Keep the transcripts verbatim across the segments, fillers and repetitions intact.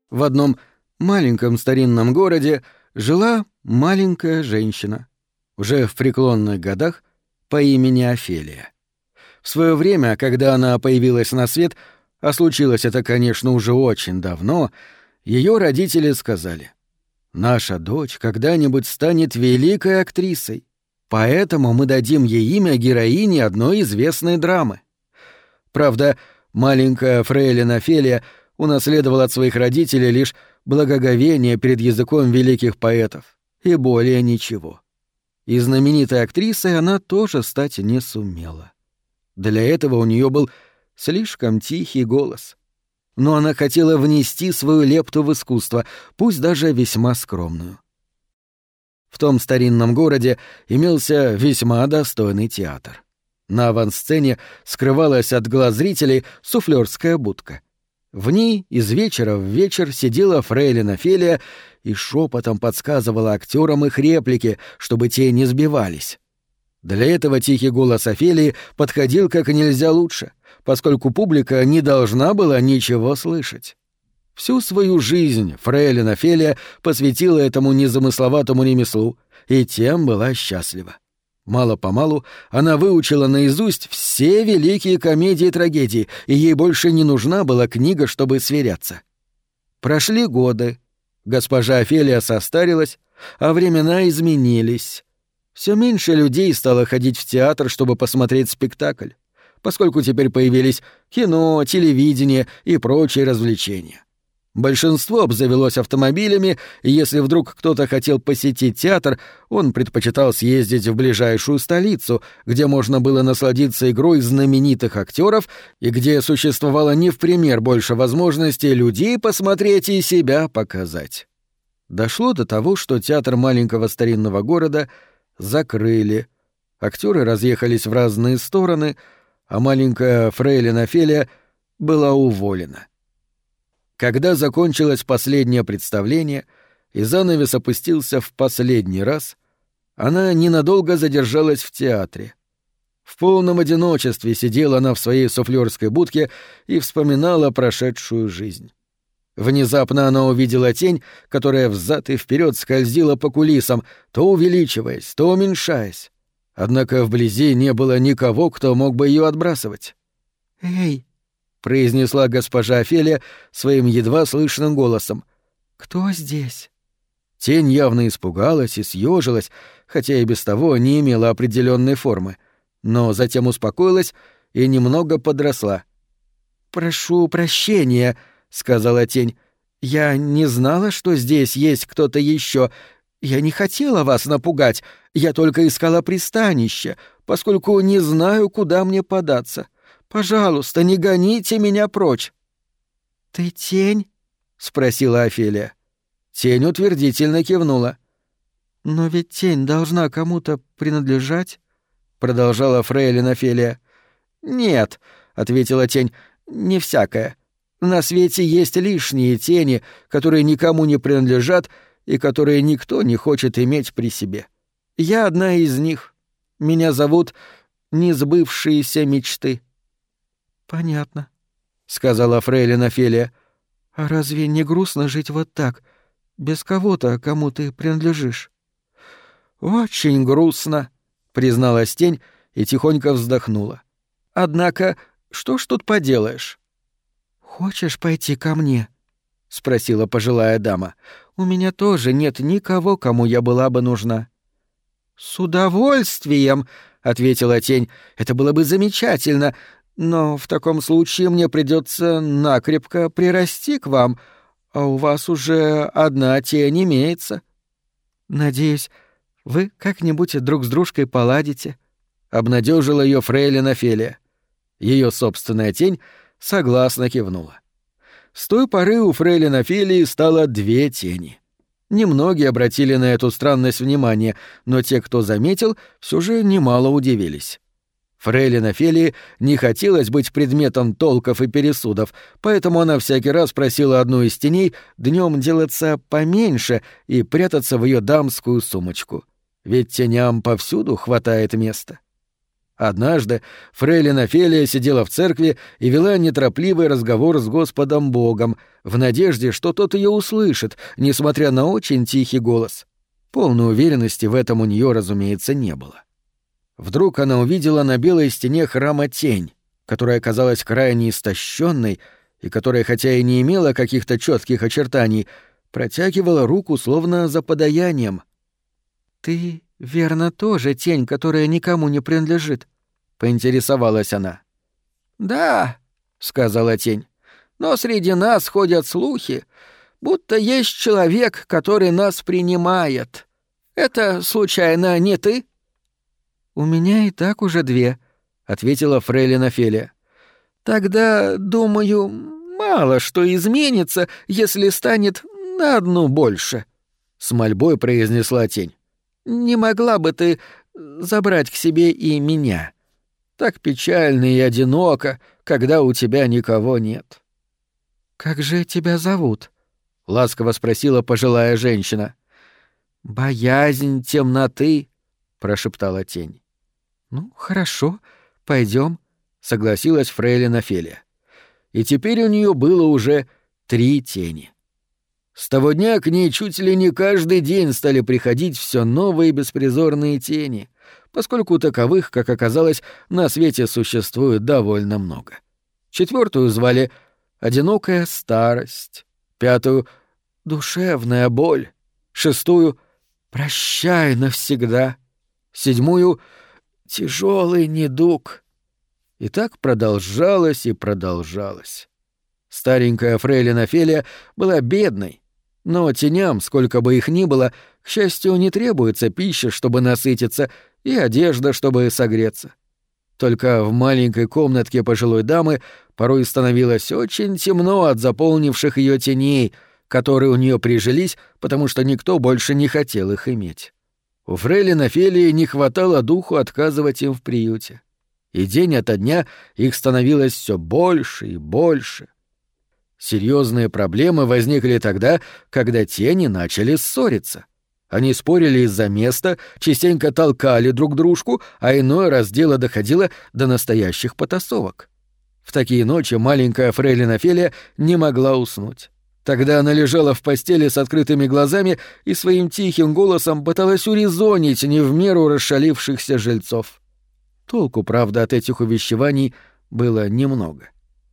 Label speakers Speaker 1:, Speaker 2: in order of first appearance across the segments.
Speaker 1: В одном маленьком старинном городе жила маленькая женщина, уже в преклонных годах, по имени Офелия. В свое время, когда она появилась на свет, а случилось это, конечно, уже очень давно, ее родители сказали: «Наша дочь когда-нибудь станет великой актрисой, поэтому мы дадим ей имя героини одной известной драмы». Правда, маленькая фрейлин Офелия унаследовала от своих родителей лишь благоговение перед языком великих поэтов, и более ничего. И знаменитой актрисой она тоже стать не сумела. Для этого у нее был слишком тихий голос. Но она хотела внести свою лепту в искусство, пусть даже весьма скромную. В том старинном городе имелся весьма достойный театр. На авансцене скрывалась от глаз зрителей суфлёрская будка. В ней из вечера в вечер сидела фрейлин Офелия и шепотом подсказывала актерам их реплики, чтобы те не сбивались. Для этого тихий голос Офелии подходил как нельзя лучше, поскольку публика не должна была ничего слышать. Всю свою жизнь фрейлин Офелия посвятила этому незамысловатому ремеслу, и тем была счастлива. Мало-помалу она выучила наизусть все великие комедии и трагедии, и ей больше не нужна была книга, чтобы сверяться. Прошли годы. Госпожа Офелия состарилась, а времена изменились. Все меньше людей стало ходить в театр, чтобы посмотреть спектакль, поскольку теперь появились кино, телевидение и прочие развлечения. Большинство обзавелось автомобилями, и если вдруг кто-то хотел посетить театр, он предпочитал съездить в ближайшую столицу, где можно было насладиться игрой знаменитых актеров и где существовало не в пример больше возможностей людей посмотреть и себя показать. Дошло до того, что театр маленького старинного города закрыли, актеры разъехались в разные стороны, а маленькая фрейлин Офелия была уволена. Когда закончилось последнее представление и занавес опустился в последний раз, она ненадолго задержалась в театре. В полном одиночестве сидела она в своей суфлёрской будке и вспоминала прошедшую жизнь. Внезапно она увидела тень, которая взад и вперед скользила по кулисам, то увеличиваясь, то уменьшаясь. Однако вблизи не было никого, кто мог бы ее отбрасывать. «Эй!» — произнесла госпожа Офелия своим едва слышным голосом. «Кто здесь?» Тень явно испугалась и съежилась, хотя и без того не имела определенной формы, но затем успокоилась и немного подросла. «Прошу прощения», — сказала тень. «Я не знала, что здесь есть кто-то еще. Я не хотела вас напугать, я только искала пристанище, поскольку не знаю, куда мне податься. Пожалуйста, не гоните меня прочь». «Ты тень?» — спросила Офелия. Тень утвердительно кивнула. «Но ведь тень должна кому-то принадлежать», — продолжала фрейлин Офелия. «Нет», — ответила тень, — «не всякая. На свете есть лишние тени, которые никому не принадлежат и которые никто не хочет иметь при себе. Я одна из них. Меня зовут Несбывшиеся мечты». «Понятно», — сказала фрейлин Офелия. «А разве не грустно жить вот так, без кого-то, кому ты принадлежишь?» «Очень грустно», — призналась тень и тихонько вздохнула. «Однако, что ж тут поделаешь?» «Хочешь пойти ко мне?» — спросила пожилая дама. «У меня тоже нет никого, кому я была бы нужна». «С удовольствием», — ответила тень. «Это было бы замечательно, но в таком случае мне придется накрепко прирасти к вам, а у вас уже одна тень имеется». «Надеюсь, вы как-нибудь друг с дружкой поладите», — обнадежила ее фрейлин Офелия. Ее собственная тень согласно кивнула. С той поры у фрейлин Офелии стало две тени. Немногие обратили на эту странность внимание, но те, кто заметил, все же немало удивились. Фрейлин Офелии не хотелось быть предметом толков и пересудов, поэтому она всякий раз просила одну из теней днем делаться поменьше и прятаться в ее дамскую сумочку. Ведь теням повсюду хватает места. Однажды фрейлин Офелия сидела в церкви и вела неторопливый разговор с Господом Богом, в надежде, что тот ее услышит, несмотря на очень тихий голос. Полной уверенности в этом у нее, разумеется, не было. Вдруг она увидела на белой стене храма тень, которая казалась крайне истощенной и которая, хотя и не имела каких-то четких очертаний, протягивала руку словно за подаянием. «Ты, верно, тоже тень, которая никому не принадлежит?» — поинтересовалась она. «Да», — сказала тень, — «но среди нас ходят слухи, будто есть человек, который нас принимает. Это, случайно, не ты?» «У меня и так уже две», — ответила фрейлин Офелия. «Тогда, думаю, мало что изменится, если станет на одну больше», — с мольбой произнесла тень. «Не могла бы ты забрать к себе и меня? Так печально и одиноко, когда у тебя никого нет». «Как же тебя зовут?» — ласково спросила пожилая женщина. «Боязнь темноты», — прошептала тень. «Ну, хорошо, пойдем», — согласилась фрейлин Офелия. И теперь у нее было уже три тени. С того дня к ней чуть ли не каждый день стали приходить все новые беспризорные тени, поскольку таковых, как оказалось, на свете существует довольно много. Четвертую звали «Одинокая старость», пятую — «Душевная боль», шестую — «Прощай навсегда», седьмую — «Тяжелый недуг». И так продолжалось и продолжалось. Старенькая фрейлин Офелия была бедной, но теням, сколько бы их ни было, к счастью, не требуется пища, чтобы насытиться, и одежда, чтобы согреться. Только в маленькой комнатке пожилой дамы порой становилось очень темно от заполнивших ее теней, которые у нее прижились, потому что никто больше не хотел их иметь. У фрейлин Офелии не хватало духу отказывать им в приюте. И день ото дня их становилось все больше и больше. Серьезные проблемы возникли тогда, когда тени начали ссориться. Они спорили из-за места, частенько толкали друг дружку, а иной раз дело доходило до настоящих потасовок. В такие ночи маленькая фрейлин Офелия не могла уснуть. Тогда она лежала в постели с открытыми глазами и своим тихим голосом пыталась урезонить не в меру расшалившихся жильцов. Толку, правда, от этих увещеваний было немного.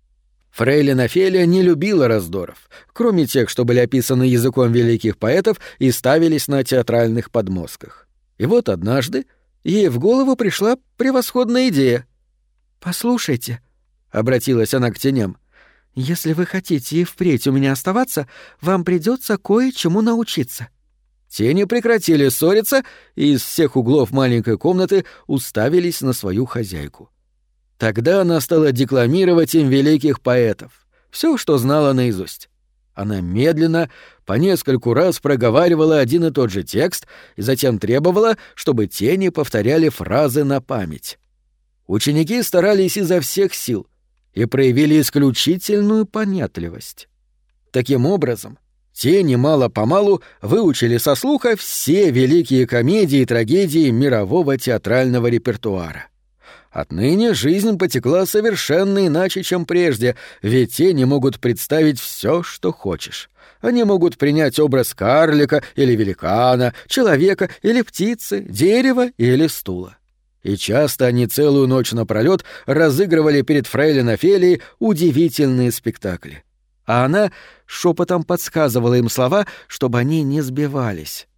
Speaker 1: Фрейлин Офелия не любила раздоров, кроме тех, что были описаны языком великих поэтов и ставились на театральных подмостках. И вот однажды ей в голову пришла превосходная идея. «Послушайте», — обратилась она к теням, — «если вы хотите и впредь у меня оставаться, вам придется кое-чему научиться». Тени прекратили ссориться и из всех углов маленькой комнаты уставились на свою хозяйку. Тогда она стала декламировать им великих поэтов, все, что знала наизусть. Она медленно, по нескольку раз проговаривала один и тот же текст и затем требовала, чтобы тени повторяли фразы на память. Ученики старались изо всех сил и проявили исключительную понятливость. Таким образом, тени мало-помалу выучили со слуха все великие комедии и трагедии мирового театрального репертуара. Отныне жизнь потекла совершенно иначе, чем прежде, ведь тени могут представить все, что хочешь. Они могут принять образ карлика или великана, человека или птицы, дерева или стула. И часто они целую ночь напролёт разыгрывали перед фрейлин Офелией удивительные спектакли. А она шепотом подсказывала им слова, чтобы они не сбивались.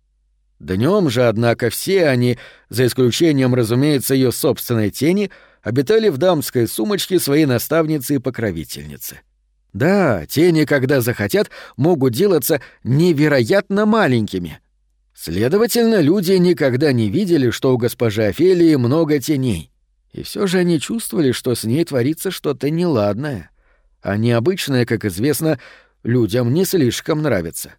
Speaker 1: Днем же, однако, все они, за исключением, разумеется, ее собственной тени, обитали в дамской сумочке своей наставницы и покровительницы. Да, тени, когда захотят, могут делаться невероятно маленькими. Следовательно, люди никогда не видели, что у госпожи Офелии много теней. И все же они чувствовали, что с ней творится что-то неладное. А необычное, как известно, людям не слишком нравится.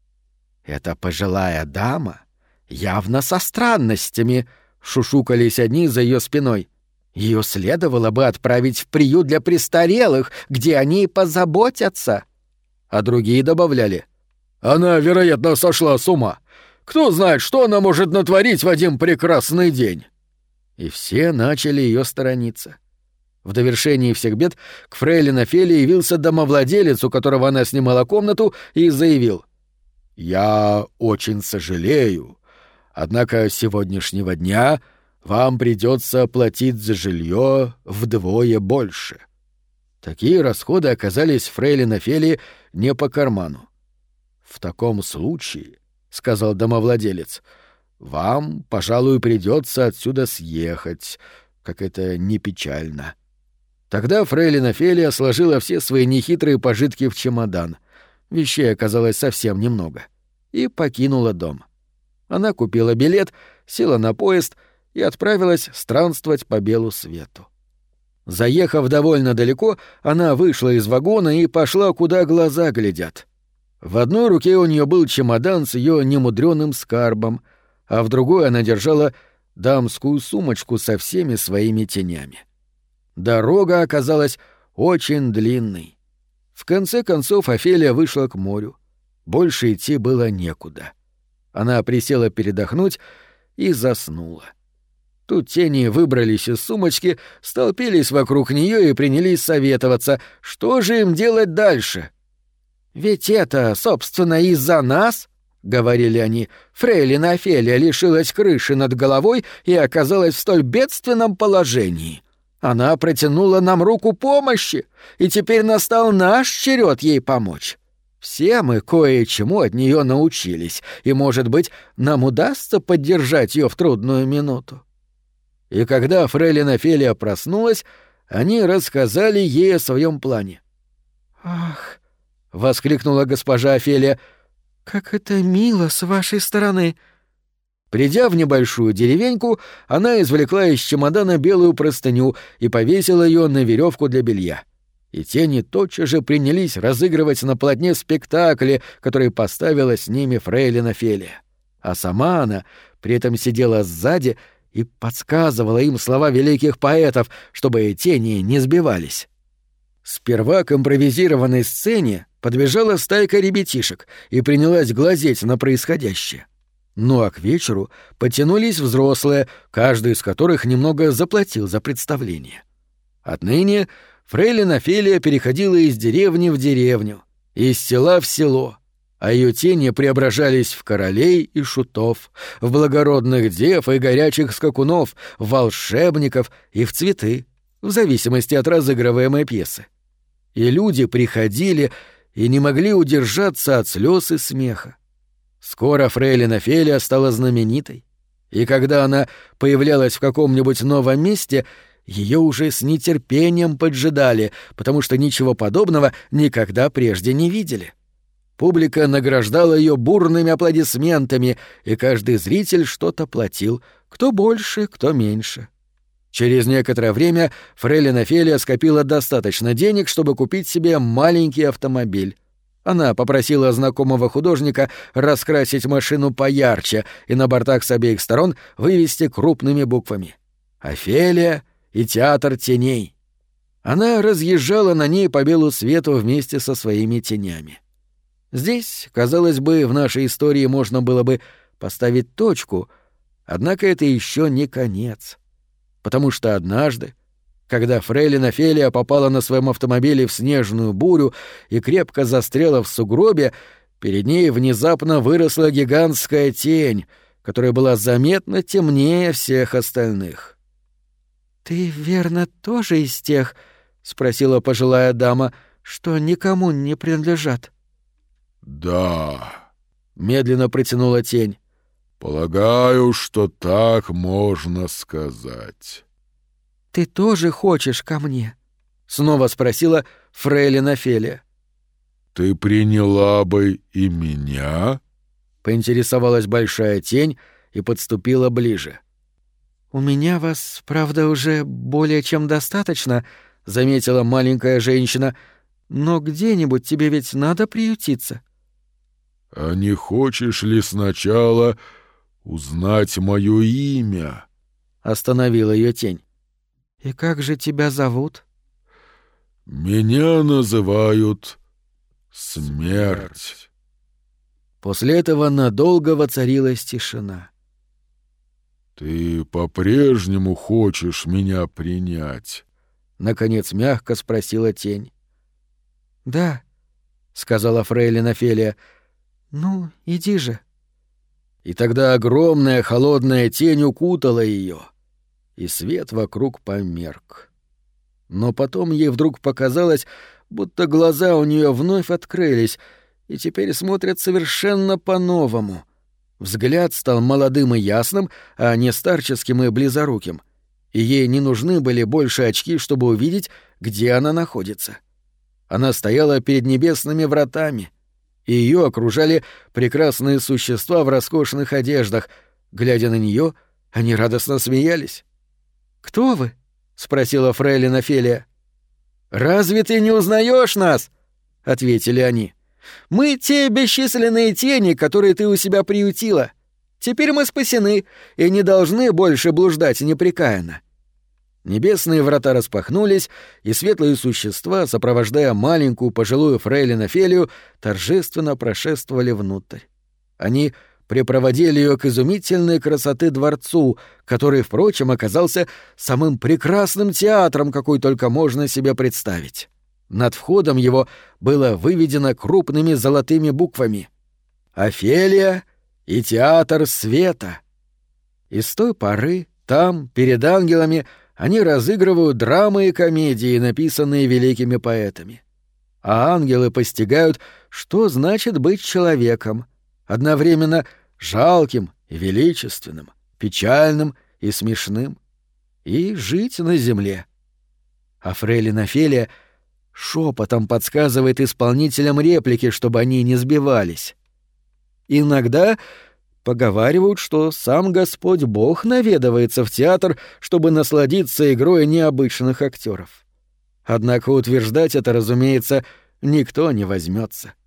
Speaker 1: «Эта пожилая дама явно со странностями», — шушукались одни за ее спиной. «Ее следовало бы отправить в приют для престарелых, где они позаботятся». А другие добавляли: «Она, вероятно, сошла с ума. Кто знает, что она может натворить в один прекрасный день». И все начали ее сторониться. В довершении всех бед к фрейлин Офелии явился домовладелец, у которого она снимала комнату, и заявил: «Я очень сожалею, однако с сегодняшнего дня вам придется платить за жилье вдвое больше». Такие расходы оказались фрейлин Офелии не по карману. «В таком случае, — сказал домовладелец, — вам, пожалуй, придется отсюда съехать, как это не печально». Тогда фрейлин Офелия сложила все свои нехитрые пожитки в чемодан, вещей оказалось совсем немного, и покинула дом. Она купила билет, села на поезд и отправилась странствовать по белу свету. Заехав довольно далеко, она вышла из вагона и пошла, куда глаза глядят. В одной руке у нее был чемодан с ее немудрёным скарбом, а в другой она держала дамскую сумочку со всеми своими тенями. Дорога оказалась очень длинной. В конце концов Офелия вышла к морю. Больше идти было некуда. Она присела передохнуть и заснула. Тут тени выбрались из сумочки, столпились вокруг нее и принялись советоваться, что же им делать дальше. «Ведь это, собственно, из-за нас, — говорили они, — фрейлин Офелия лишилась крыши над головой и оказалась в столь бедственном положении. Она протянула нам руку помощи, и теперь настал наш черед ей помочь. Все мы кое-чему от нее научились, и, может быть, нам удастся поддержать ее в трудную минуту». И когда фрейлин Офелия проснулась, они рассказали ей о своем плане. «Ах!» — воскликнула госпожа Офелия. «Как это мило с вашей стороны!» Придя в небольшую деревеньку, она извлекла из чемодана белую простыню и повесила ее на веревку для белья. И тени тотчас же принялись разыгрывать на полотне спектакли, которые поставила с ними фрейлин Офелия. А сама она при этом сидела сзади и подсказывала им слова великих поэтов, чтобы тени не сбивались. Сперва к импровизированной сцене подбежала стайка ребятишек и принялась глазеть на происходящее. Ну а к вечеру потянулись взрослые, каждый из которых немного заплатил за представление. Отныне фрейлин Офелия переходила из деревни в деревню, из села в село, а ее тени преображались в королей и шутов, в благородных дев и горячих скакунов, в волшебников и в цветы, в зависимости от разыгрываемой пьесы. И люди приходили и не могли удержаться от слез и смеха. Скоро фрейлин Офелия стала знаменитой, и когда она появлялась в каком-нибудь новом месте, ее уже с нетерпением поджидали, потому что ничего подобного никогда прежде не видели. Публика награждала ее бурными аплодисментами, и каждый зритель что-то платил, кто больше, кто меньше. Через некоторое время фрейлин Офелия скопила достаточно денег, чтобы купить себе маленький автомобиль. Она попросила знакомого художника раскрасить машину поярче и на бортах с обеих сторон вывести крупными буквами «Офелия и театр теней». Она разъезжала на ней по белу свету вместе со своими тенями. Здесь, казалось бы, в нашей истории можно было бы поставить точку, однако это еще не конец. Потому что однажды, когда фрейлин Офелия попала на своем автомобиле в снежную бурю и крепко застряла в сугробе, перед ней внезапно выросла гигантская тень, которая была заметно темнее всех остальных. «Ты, верно, тоже из тех, — спросила пожилая дама, — что никому не принадлежат?»
Speaker 2: «Да»,
Speaker 1: — медленно протянула тень.
Speaker 2: «Полагаю, что так можно сказать».
Speaker 1: «Ты тоже хочешь ко мне?» — снова спросила фрейлин Офелия.
Speaker 2: «Ты приняла бы и меня?»
Speaker 1: — поинтересовалась большая тень и подступила ближе. «У меня вас, правда, уже более чем достаточно», — заметила маленькая женщина, — «но где-нибудь тебе ведь надо приютиться».
Speaker 2: «А не хочешь ли сначала узнать мое имя?»
Speaker 1: — остановила ее тень. «И как же тебя зовут?»
Speaker 2: «Меня называют Смерть».
Speaker 1: После этого надолго воцарилась тишина.
Speaker 2: «Ты по-прежнему хочешь меня принять?»
Speaker 1: — наконец мягко спросила тень. «Да», — сказала фрейлин Офелия. «Ну, иди же». И тогда огромная холодная тень укутала ее, и свет вокруг померк. Но потом ей вдруг показалось, будто глаза у нее вновь открылись и теперь смотрят совершенно по-новому. Взгляд стал молодым и ясным, а не старческим и близоруким, и ей не нужны были больше очки, чтобы увидеть, где она находится. Она стояла перед небесными вратами, и ее окружали прекрасные существа в роскошных одеждах. Глядя на нее, они радостно смеялись. «Кто вы?» — спросила фрейлин Офелия. «Разве ты не узнаешь нас?» — ответили они. «Мы те бесчисленные тени, которые ты у себя приютила. Теперь мы спасены и не должны больше блуждать непрекаянно». Небесные врата распахнулись, и светлые существа, сопровождая маленькую пожилую фрейлин Офелию, торжественно прошествовали внутрь. Они припроводили ее к изумительной красоты дворцу, который, впрочем, оказался самым прекрасным театром, какой только можно себе представить. Над входом его было выведено крупными золотыми буквами «Офелия и театр света». И с той поры там, перед ангелами, они разыгрывают драмы и комедии, написанные великими поэтами. А ангелы постигают, что значит быть человеком, одновременно жалким и величественным, печальным и смешным, и жить на земле. А фрейлин Офелия шепотом подсказывает исполнителям реплики, чтобы они не сбивались. Иногда поговаривают, что сам Господь Бог наведывается в театр, чтобы насладиться игрой необычных актеров. Однако утверждать это, разумеется, никто не возьмется.